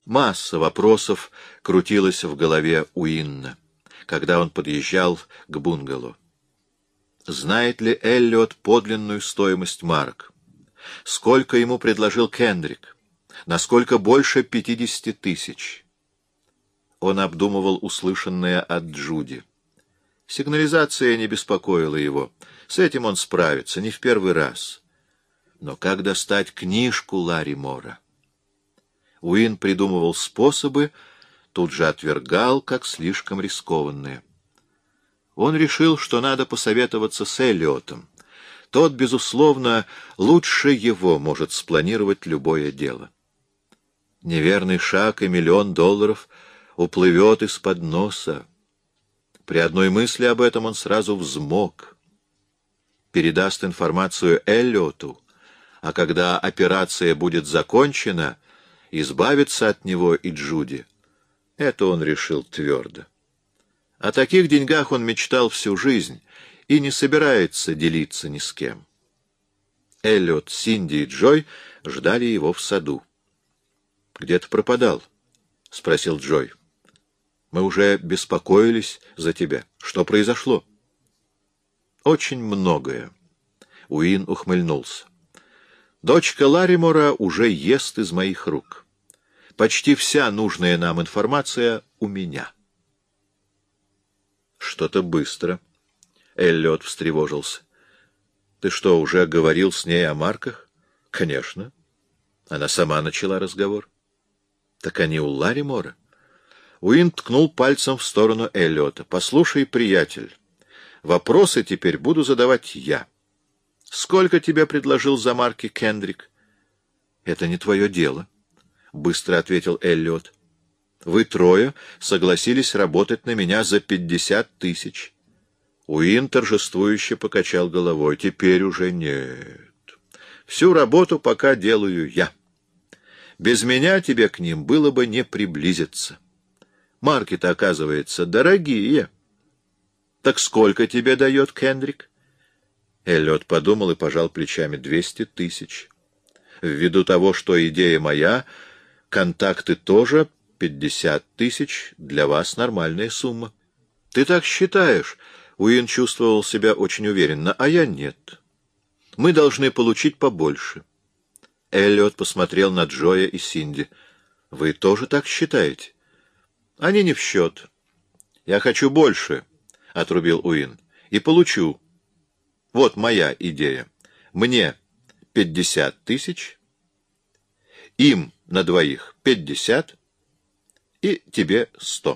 Масса вопросов крутилась в голове Уинна, когда он подъезжал к бунгало. Знает ли Эллиот подлинную стоимость марок? Сколько ему предложил Кендрик? Насколько больше 50 тысяч? Он обдумывал услышанное от Джуди. Сигнализация не беспокоила его. С этим он справится, не в первый раз. Но как достать книжку Ларримора? Уин придумывал способы, тут же отвергал, как слишком рискованные. Он решил, что надо посоветоваться с Эллиотом. Тот, безусловно, лучше его может спланировать любое дело. Неверный шаг, и $1 миллион уплывет из-под носа. При одной мысли об этом он сразу взмок. Передаст информацию Эллиоту, а когда операция будет закончена, избавиться от него и Джуди. Это он решил твердо. О таких деньгах он мечтал всю жизнь и не собирается делиться ни с кем. Эллиот, Синди и Джой ждали его в саду. — Где ты пропадал? — спросил Джой. — Мы уже беспокоились за тебя. Что произошло? — Очень многое. Уин ухмыльнулся. Дочка Ларримора уже ест из моих рук. Почти вся нужная нам информация у меня. Что-то быстро. Эллиот встревожился. Ты что, уже говорил с ней о марках? Конечно. Она сама начала разговор. Так они у Ларримора. Уин ткнул пальцем в сторону Эллиота. Послушай, приятель, вопросы теперь буду задавать я. Сколько тебе предложил за марки Кендрик? Это не твое дело, — быстро ответил Эллиот. Вы трое согласились работать на меня за 50 тысяч. Уин торжествующе покачал головой. Теперь уже нет. Всю работу пока делаю я. Без меня тебе к ним было бы не приблизиться. Марки-то, оказывается, дорогие. Так сколько тебе дает Кендрик? Эллиот подумал и пожал плечами. 200 тысяч. Ввиду того, что идея моя, контакты тоже 50 тысяч, для вас нормальная сумма. Ты так считаешь? Уин чувствовал себя очень уверенно, а я нет. Мы должны получить побольше. Эллиот посмотрел на Джоя и Синди. Вы тоже так считаете? Они не в счет. Я хочу больше, — отрубил Уин, — и получу. Вот моя идея. Мне 50 тысяч, им на двоих 50 и тебе 100.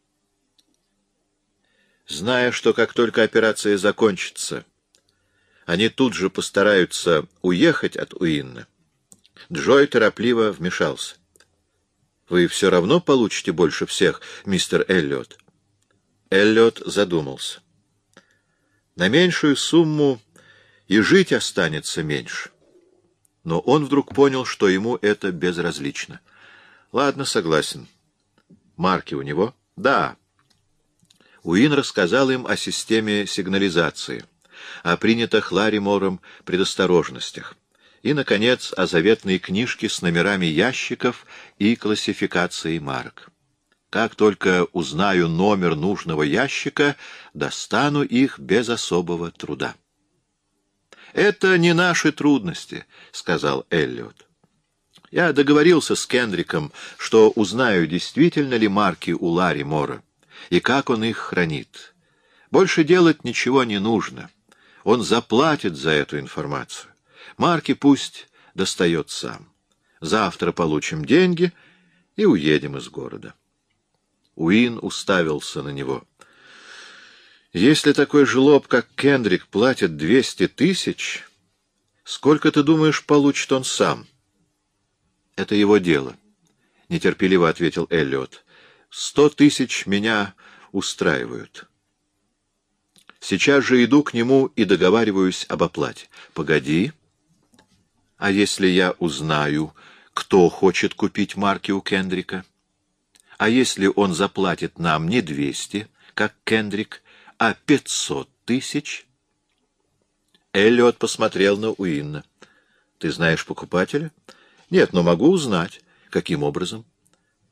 Зная, что как только операция закончится, они тут же постараются уехать от Уинна, Джой торопливо вмешался. Вы все равно получите больше всех, мистер Эллиот. Эллиот задумался. На меньшую сумму и жить останется меньше. Но он вдруг понял, что ему это безразлично. Ладно, согласен. Марки у него? Да. Уин рассказал им о системе сигнализации, о принятых Ларримором предосторожностях и, наконец, о заветной книжке с номерами ящиков и классификацией марок. Как только узнаю номер нужного ящика, достану их без особого труда. «Это не наши трудности», — сказал Эллиот. «Я договорился с Кендриком, что узнаю, действительно ли марки у Ларримора и как он их хранит. Больше делать ничего не нужно. Он заплатит за эту информацию. Марки пусть достает сам. Завтра получим деньги и уедем из города». Уин уставился на него. «Если такой жлоб, как Кендрик, платит 200 тысяч, сколько, ты думаешь, получит он сам?» «Это его дело», — нетерпеливо ответил Эллиот. 100 тысяч меня устраивают. Сейчас же иду к нему и договариваюсь об оплате. Погоди. А если я узнаю, кто хочет купить марки у Кендрика? А если он заплатит нам не 200, как Кендрик, а 500 тысяч? Эллиот посмотрел на Уинна. Ты знаешь покупателя? Нет, но могу узнать. Каким образом?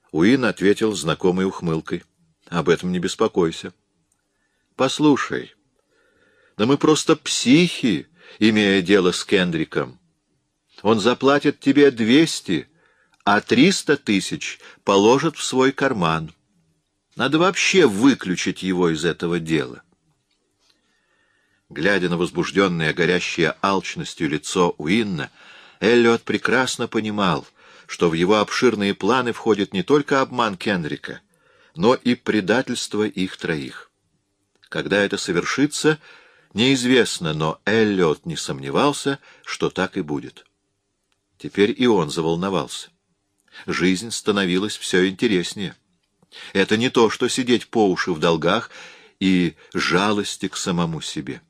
Уин ответил знакомой ухмылкой. Об этом не беспокойся. Послушай, да мы просто психи, имея дело с Кендриком. Он заплатит тебе 200, а 300 тысяч положит в свой карман. Надо вообще выключить его из этого дела. Глядя на возбужденное, горящее алчностью лицо Уинна, Эллиот прекрасно понимал, что в его обширные планы входит не только обман Кендрика, но и предательство их троих. Когда это совершится, неизвестно, но Эллиот не сомневался, что так и будет. Теперь и он заволновался. Жизнь становилась все интереснее. Это не то, что сидеть по уши в долгах и жалости к самому себе.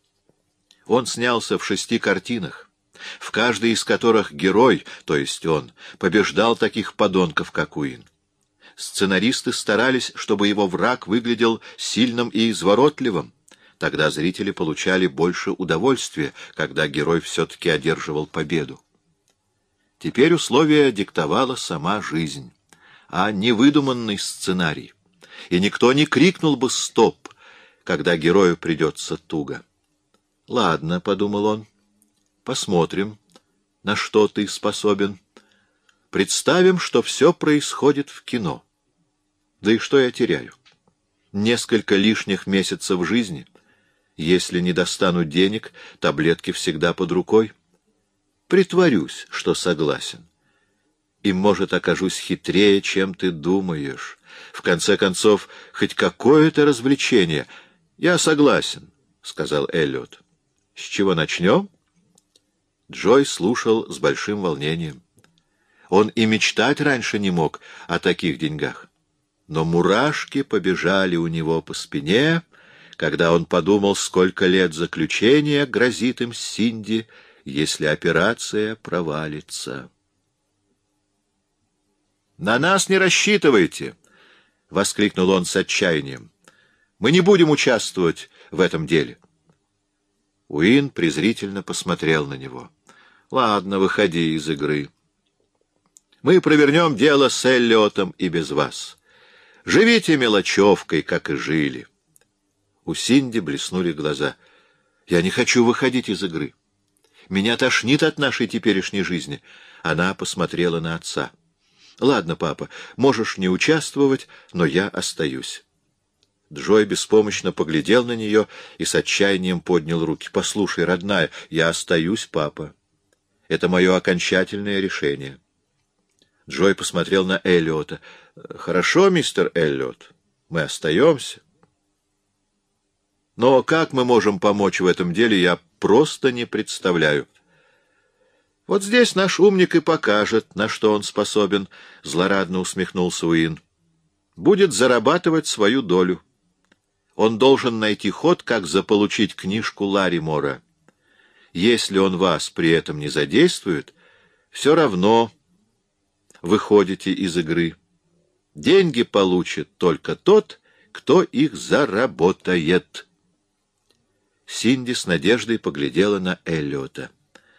Он снялся в 6 картинах, в каждой из которых герой, то есть он, побеждал таких подонков, как Уин. Сценаристы старались, чтобы его враг выглядел сильным и изворотливым. Тогда зрители получали больше удовольствия, когда герой все-таки одерживал победу. Теперь условия диктовала сама жизнь, а не выдуманный сценарий. И никто не крикнул бы «стоп», когда герою придется туго. «Ладно», — подумал он, — «посмотрим, на что ты способен. Представим, что все происходит в кино. Да и что я теряю? Несколько лишних месяцев жизни. Если не достану денег, таблетки всегда под рукой. Притворюсь, что согласен. И, может, окажусь хитрее, чем ты думаешь. В конце концов, хоть какое-то развлечение. Я согласен», — сказал Эллиот. «С чего начнем?» Джой слушал с большим волнением. Он и мечтать раньше не мог о таких деньгах. Но мурашки побежали у него по спине, когда он подумал, сколько лет заключения грозит им Синди, если операция провалится. «На нас не рассчитывайте!» — воскликнул он с отчаянием. «Мы не будем участвовать в этом деле». Уин презрительно посмотрел на него. «Ладно, выходи из игры. Мы провернем дело с Эллиотом и без вас. Живите мелочевкой, как и жили». У Синди блеснули глаза. «Я не хочу выходить из игры. Меня тошнит от нашей теперешней жизни». Она посмотрела на отца. «Ладно, папа, можешь не участвовать, но я остаюсь». Джой беспомощно поглядел на нее и с отчаянием поднял руки. «Послушай, родная, я остаюсь, папа. Это мое окончательное решение». Джой посмотрел на Эллиота. «Хорошо, мистер Эллиот, мы остаемся. Но как мы можем помочь в этом деле, я просто не представляю». «Вот здесь наш умник и покажет, на что он способен», — злорадно усмехнулся Уин. «Будет зарабатывать свою долю. Он должен найти ход, как заполучить книжку Ларримора. Если он вас при этом не задействует, все равно выходите из игры. Деньги получит только тот, кто их заработает». Синди с надеждой поглядела на Эллиота.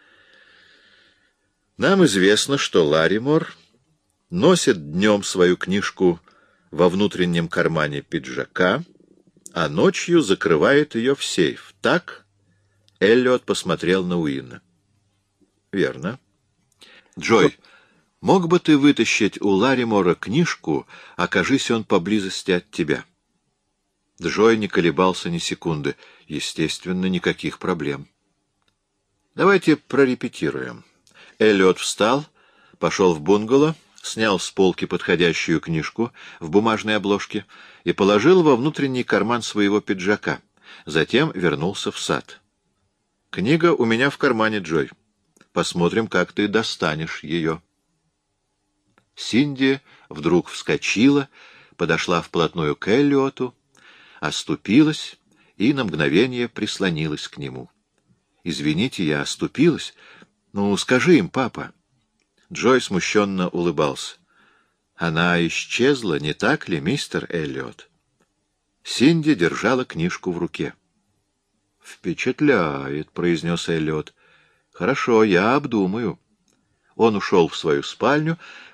«Нам известно, что Ларримор носит днем свою книжку во внутреннем кармане пиджака, а ночью закрывает ее в сейф. Так?» Эллиот посмотрел на Уинна. «Верно. Джой, мог бы ты вытащить у Ларримора книжку, окажись он поблизости от тебя?» Джой не колебался ни секунды. Естественно, никаких проблем. «Давайте прорепетируем». Эллиот встал, пошел в бунгало, снял с полки подходящую книжку в бумажной обложке и положил во внутренний карман своего пиджака. Затем вернулся в сад. «Книга у меня в кармане, Джой. Посмотрим, как ты достанешь ее». Синди вдруг вскочила, подошла вплотную к Эллиоту, оступилась и на мгновение прислонилась к нему. «Извините, я оступилась. Ну, скажи им, папа». Джой смущенно улыбался. «Она исчезла, не так ли, мистер Эллиот?» Синди держала книжку в руке. «Впечатляет», — произнес Эллиот. «Хорошо, я обдумаю». Он ушел в свою спальню,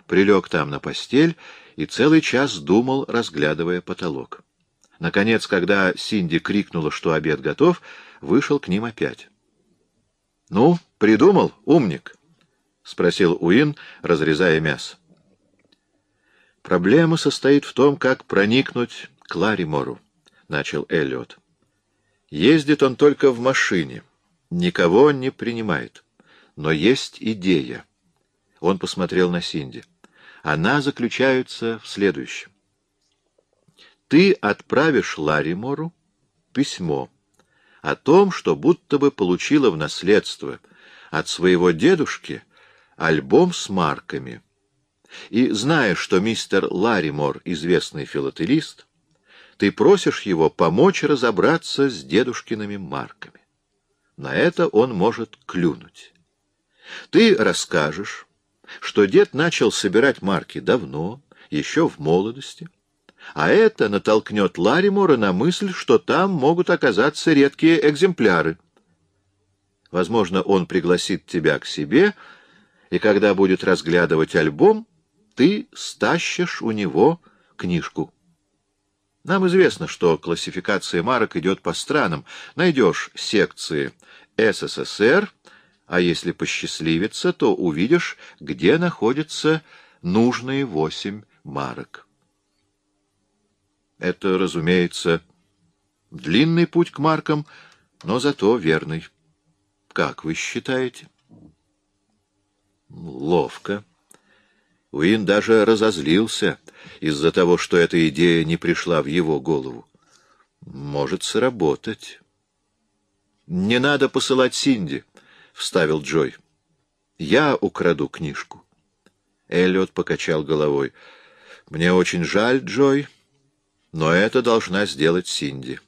прилег там на постель и целый час думал, разглядывая потолок. Наконец, когда Синди крикнула, что обед готов, вышел к ним опять. — Ну, придумал, умник? — спросил Уин, разрезая мясо. — Проблема состоит в том, как проникнуть к Ларримору, — начал Эллиот. — Ездит он только в машине, никого не принимает. Но есть идея. Он посмотрел на Синди. Она заключается в следующем. Ты отправишь Ларримору письмо о том, что будто бы получила в наследство от своего дедушки альбом с марками. И, зная, что мистер Ларримор — известный филателист, ты просишь его помочь разобраться с дедушкиными марками. На это он может клюнуть. Ты расскажешь, что дед начал собирать марки давно, еще в молодости, а это натолкнет Ларримора на мысль, что там могут оказаться редкие экземпляры. Возможно, он пригласит тебя к себе, и когда будет разглядывать альбом, ты стащишь у него книжку. Нам известно, что классификация марок идет по странам. Найдешь секции СССР, а если посчастливится, то увидишь, где находятся нужные 8 марок. Это, разумеется, длинный путь к маркам, но зато верный. Как вы считаете? Ловко. Уин даже разозлился из-за того, что эта идея не пришла в его голову. Может сработать. Не надо посылать Синди, — вставил Джой. Я украду книжку. Эллиот покачал головой. Мне очень жаль, Джой, но это должна сделать Синди.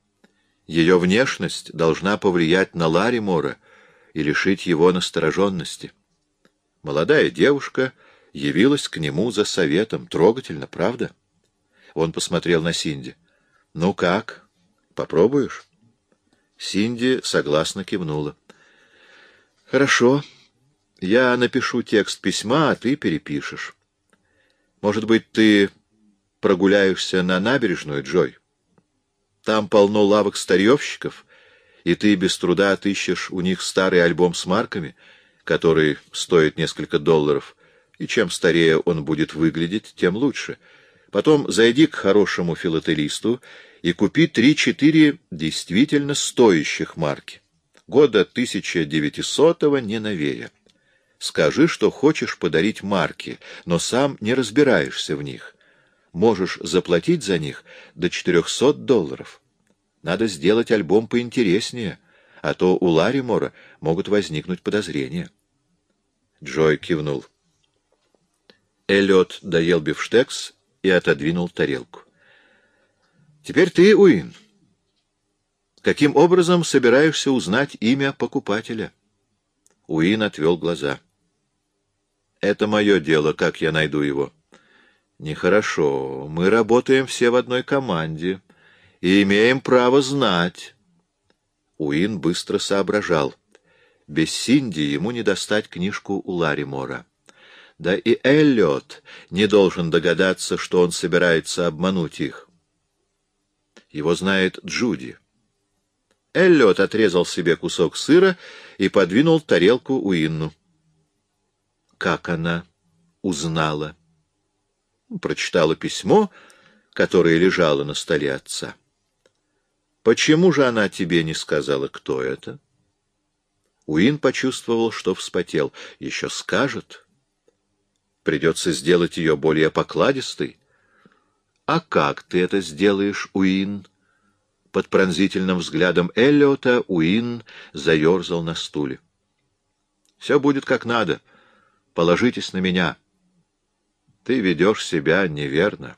Ее внешность должна повлиять на Ларримора и лишить его настороженности. Молодая девушка явилась к нему за советом. Трогательно, правда? Он посмотрел на Синди. — Ну как, попробуешь? Синди согласно кивнула. — Хорошо. Я напишу текст письма, а ты перепишешь. Может быть, ты прогуляешься на набережную, Джой? Там полно лавок старьевщиков, и ты без труда отыщешь у них старый альбом с марками, который стоит несколько $, и чем старее он будет выглядеть, тем лучше. Потом зайди к хорошему филателисту и купи 3-4 действительно стоящих марки. Года 1900-го, не новее. Скажи, что хочешь подарить марки, но сам не разбираешься в них. Можешь заплатить за них до $400. Надо сделать альбом поинтереснее, а то у Ларримора могут возникнуть подозрения. Джой кивнул. Эллиот доел бифштекс и отодвинул тарелку. — Теперь ты, Уин. Каким образом собираешься узнать имя покупателя? Уин отвел глаза. — Это мое дело, как я найду его. — Нехорошо. Мы работаем все в одной команде и имеем право знать. Уин быстро соображал. Без Синди ему не достать книжку у Ларримора. Да и Эллиот не должен догадаться, что он собирается обмануть их. Его знает Джуди. Эллиот отрезал себе кусок сыра и подвинул тарелку Уинну. Как она узнала? Прочитала письмо, которое лежало на столе отца. Почему же она тебе не сказала, кто это? Уин почувствовал, что вспотел. Еще скажет. Придется сделать ее более покладистой. А как ты это сделаешь, Уин? Под пронзительным взглядом Эллиота Уин заерзал на стуле. Все будет как надо. Положитесь на меня. Ты ведешь себя неверно.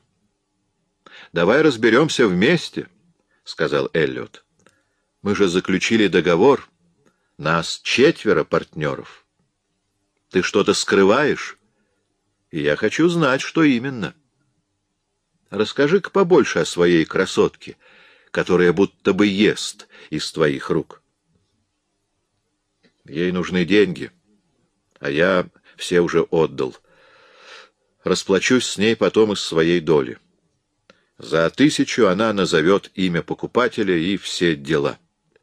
Давай разберемся вместе, — сказал Эллиот. Мы же заключили договор. Нас 4 партнеров. Ты что-то скрываешь? И я хочу знать, что именно. Расскажи-ка побольше о своей красотке, которая будто бы ест из твоих рук. Ей нужны деньги, а я все уже отдал. Расплачусь с ней потом из своей доли. За 1000 она назовет имя покупателя и все дела.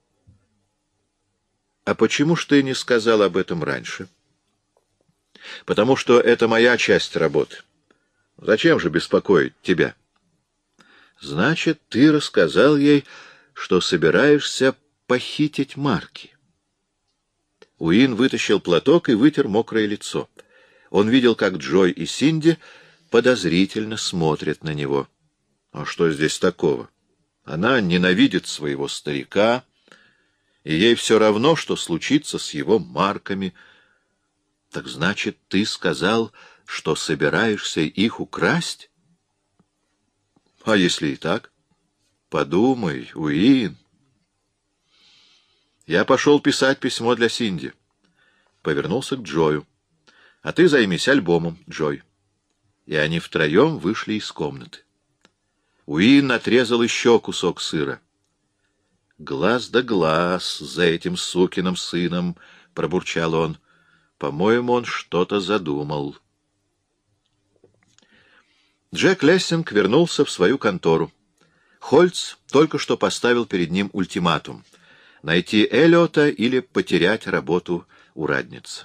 А почему ж ты не сказал об этом раньше? Потому что это моя часть работы. Зачем же беспокоить тебя? Значит, ты рассказал ей, что собираешься похитить Марки. Уин вытащил платок и вытер мокрое лицо. Он видел, как Джой и Синди подозрительно смотрят на него. А что здесь такого? Она ненавидит своего старика, и ей все равно, что случится с его марками. Так значит, ты сказал, что собираешься их украсть? А если и так? Подумай, Уин. Я пошел писать письмо для Синди. Повернулся к Джою. А ты займись альбомом, Джой. И они втроем вышли из комнаты. Уин отрезал еще кусок сыра. «Глаз да глаз за этим сукиным сыном», — пробурчал он. «По-моему, он что-то задумал». Джек Лессинг вернулся в свою контору. Хольц только что поставил перед ним ультиматум — найти Эллиота или потерять работу у Радницы.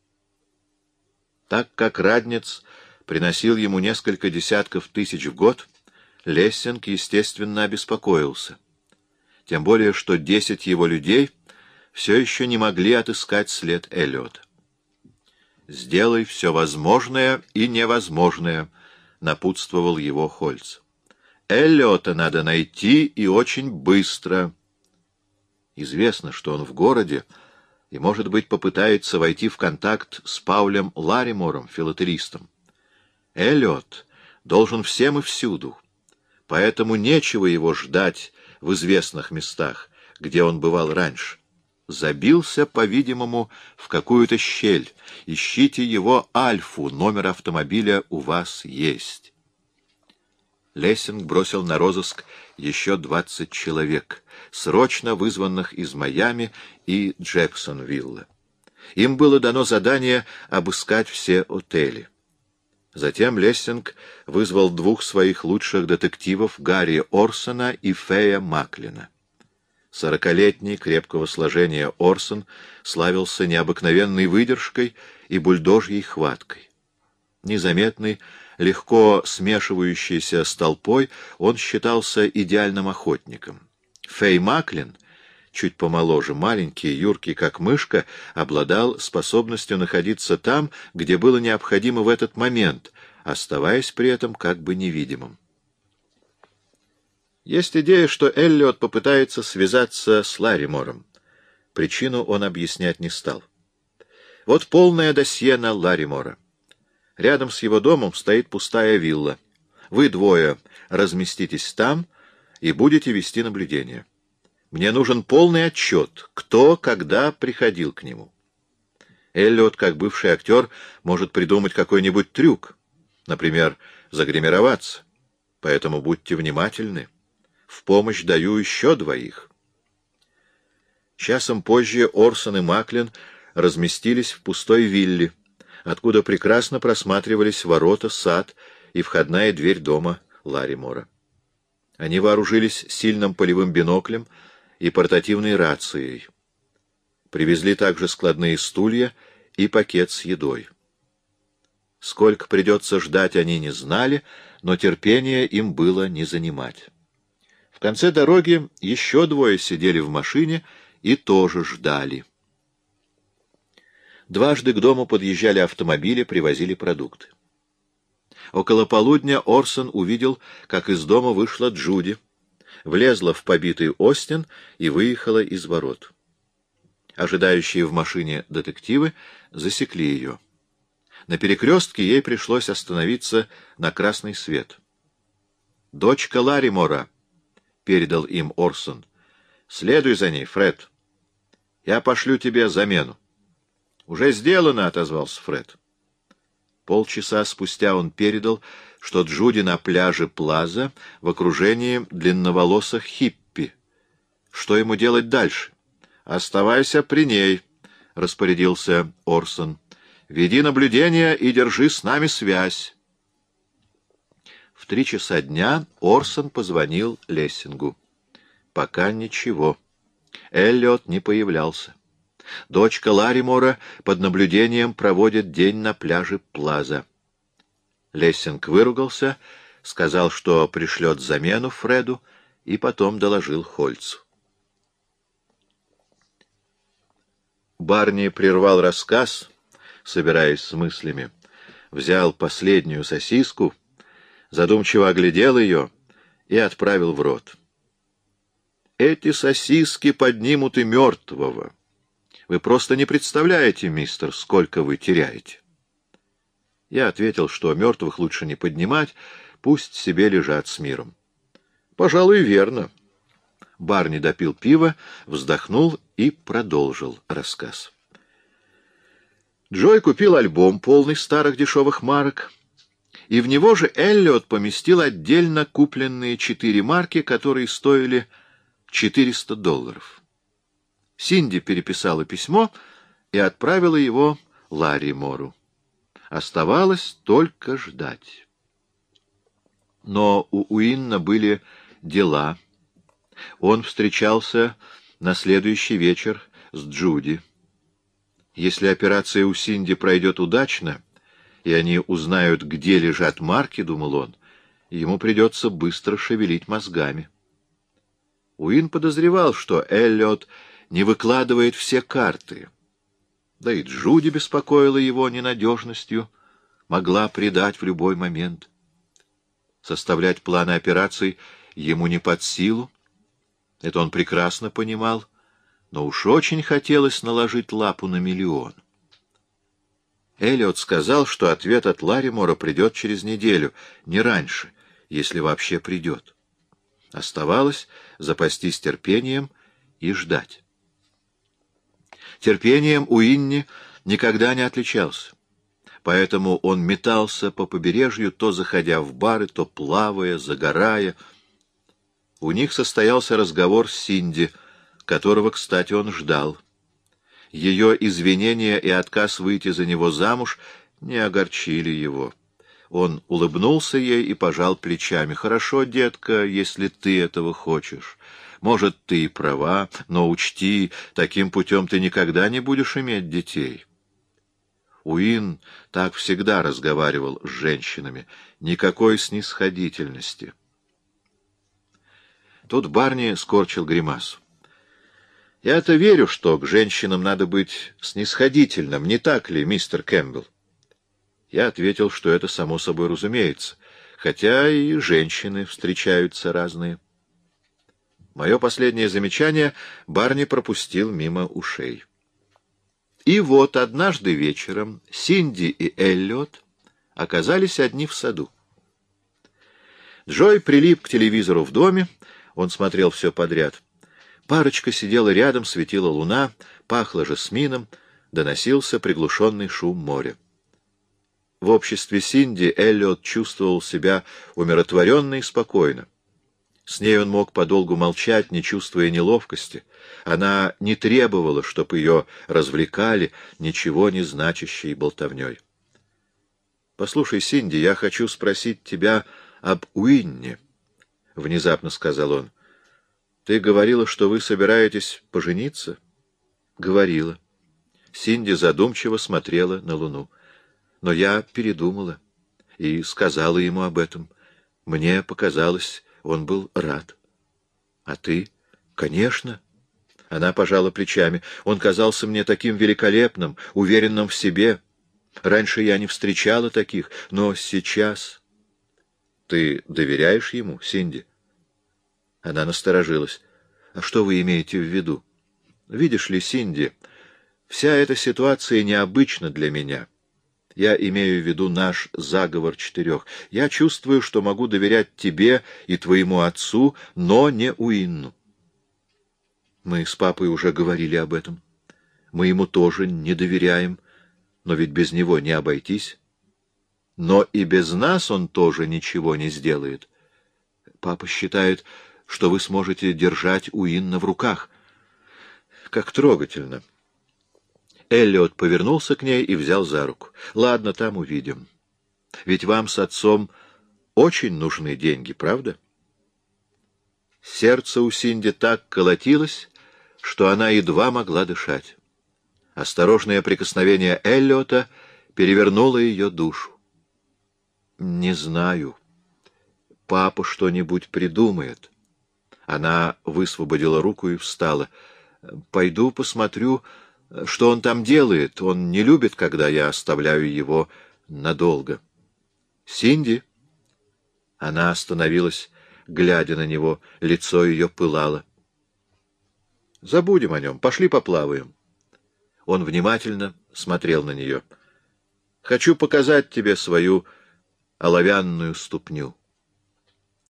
Так как Радниц приносил ему несколько десятков тысяч в год, Лессинг, естественно, обеспокоился. Тем более, что 10 его людей все еще не могли отыскать след Эллиота. «Сделай все возможное и невозможное», — напутствовал его Хольц. «Эллиота надо найти и очень быстро». Известно, что он в городе и, может быть, попытается войти в контакт с Паулем Ларимором, филателистом. Эллиот должен всем и всюду, поэтому нечего его ждать в известных местах, где он бывал раньше. Забился, по-видимому, в какую-то щель. Ищите его Альфу, номер автомобиля у вас есть. Лессинг бросил на розыск еще 20 человек, срочно вызванных из Майами и Джексонвилла. Им было дано задание обыскать все отели. Затем Лессинг вызвал 2 своих лучших детективов, Гарри Орсона и Фея Маклина. 40-летний, крепкого сложения Орсон славился необыкновенной выдержкой и бульдожьей хваткой. Незаметный, легко смешивающийся с толпой, он считался идеальным охотником. Фей Маклин, чуть помоложе, маленький, юркий, как мышка, обладал способностью находиться там, где было необходимо в этот момент, оставаясь при этом как бы невидимым. Есть идея, что Эллиот попытается связаться с Ларимором. Причину он объяснять не стал. Вот полное досье на Ларимора. Рядом с его домом стоит пустая вилла. Вы 2 разместитесь там и будете вести наблюдение. Мне нужен полный отчет, кто, когда приходил к нему. Эллиот, как бывший актер, может придумать какой-нибудь трюк, например, загримироваться. Поэтому будьте внимательны. В помощь даю еще 2. Часом позже Орсон и Маклин разместились в пустой вилле, откуда прекрасно просматривались ворота, сад и входная дверь дома Ларимора. Они вооружились сильным полевым биноклем и портативной рацией. Привезли также складные стулья и пакет с едой. Сколько придется ждать, они не знали, но терпение им было не занимать. В конце дороги еще 2 сидели в машине и тоже ждали. Дважды к дому подъезжали автомобили, привозили продукты. Около полудня Орсон увидел, как из дома вышла Джуди, влезла в побитый Остин и выехала из ворот. Ожидающие в машине детективы засекли ее. На перекрестке ей пришлось остановиться на красный свет. «Дочка Ларимора», — передал им Орсон. «Следуй за ней, Фред. Я пошлю тебе замену». «Уже сделано», — отозвался Фред. Полчаса спустя он передал, что Джуди на пляже Плаза в окружении длинноволосых хиппи. Что ему делать дальше? «Оставайся при ней», — распорядился Орсон. «Веди наблюдение и держи с нами связь». В 3 часа дня Орсон позвонил Лессингу. Пока ничего. Эллиот не появлялся. Дочка Ларримора под наблюдением проводит день на пляже Плаза. Лессинг выругался, сказал, что пришлет замену Фреду, и потом доложил Хольцу. Барни прервал рассказ, собираясь с мыслями, взял последнюю сосиску, задумчиво оглядел ее и отправил в рот. «Эти сосиски поднимут и мертвого. Вы просто не представляете, мистер, сколько вы теряете». Я ответил, что мертвых лучше не поднимать, пусть себе лежат с миром. «Пожалуй, верно». Барни допил пиво, вздохнул и продолжил рассказ. Джой купил альбом, полный старых дешевых марок, и в него же Эллиот поместил отдельно купленные 4 марки, которые стоили $400. Синди переписала письмо и отправила его Ларримору. Оставалось только ждать. Но у Уинна были дела. Он встречался на следующий вечер с Джуди. Если операция у Синди пройдет удачно, и они узнают, где лежат марки, думал он, ему придется быстро шевелить мозгами. Уин подозревал, что Эллиот не выкладывает все карты. Да и Джуди беспокоила его ненадежностью, могла предать в любой момент. Составлять планы операций ему не под силу, это он прекрасно понимал, но уж очень хотелось наложить лапу на миллион. Эллиот сказал, что ответ от Ларримора придет через неделю, не раньше, если вообще придет. Оставалось запастись терпением и ждать. Терпением Уинни никогда не отличался, поэтому он метался по побережью, то заходя в бары, то плавая, загорая. У них состоялся разговор с Синди, которого, кстати, он ждал. Ее извинения и отказ выйти за него замуж не огорчили его. Он улыбнулся ей и пожал плечами. «Хорошо, детка, если ты этого хочешь. Может, ты и права, но учти, таким путем ты никогда не будешь иметь детей». Уин так всегда разговаривал с женщинами. Никакой снисходительности. Тут Барни скорчил гримасу. «Я-то верю, что к женщинам надо быть снисходительным, не так ли, мистер Кэмпбелл?» Я ответил, что это само собой разумеется, хотя и женщины встречаются разные. Мое последнее замечание Барни пропустил мимо ушей. И вот однажды вечером Синди и Эллиот оказались одни в саду. Джой прилип к телевизору в доме, он смотрел все подряд. Парочка сидела рядом, светила луна, пахло жасмином, доносился приглушенный шум моря. В обществе Синди Эллиот чувствовал себя умиротворенно и спокойно. С ней он мог подолгу молчать, не чувствуя неловкости. Она не требовала, чтобы ее развлекали ничего не значащей болтовней. — Послушай, Синди, я хочу спросить тебя об Уинне, — внезапно сказал он. — Ты говорила, что вы собираетесь пожениться? — Говорила. Синди задумчиво смотрела на луну. Но я передумала и сказала ему об этом. Мне показалось, он был рад. — А ты? — Конечно. Она пожала плечами. Он казался мне таким великолепным, уверенным в себе. Раньше я не встречала таких, но сейчас... — Ты доверяешь ему, Синди? Она насторожилась. — А что вы имеете в виду? — Видишь ли, Синди, вся эта ситуация необычна для меня. Я имею в виду наш заговор 4. Я чувствую, что могу доверять тебе и твоему отцу, но не Уинну. Мы с папой уже говорили об этом. Мы ему тоже не доверяем, но ведь без него не обойтись. Но и без нас он тоже ничего не сделает. Папа считает, что вы сможете держать Уинна в руках. Как трогательно. Эллиот повернулся к ней и взял за руку. — Ладно, там увидим. Ведь вам с отцом очень нужны деньги, правда? Сердце у Синди так колотилось, что она едва могла дышать. Осторожное прикосновение Эллиота перевернуло ее душу. «Не знаю. Папа что-нибудь придумает». Она высвободила руку и встала. «Пойду посмотрю, что он там делает. Он не любит, когда я оставляю его надолго». «Синди?» Она остановилась, глядя на него, лицо ее пылало. «Забудем о нем, пошли поплаваем». Он внимательно смотрел на нее. «Хочу показать тебе свою оловянную ступню».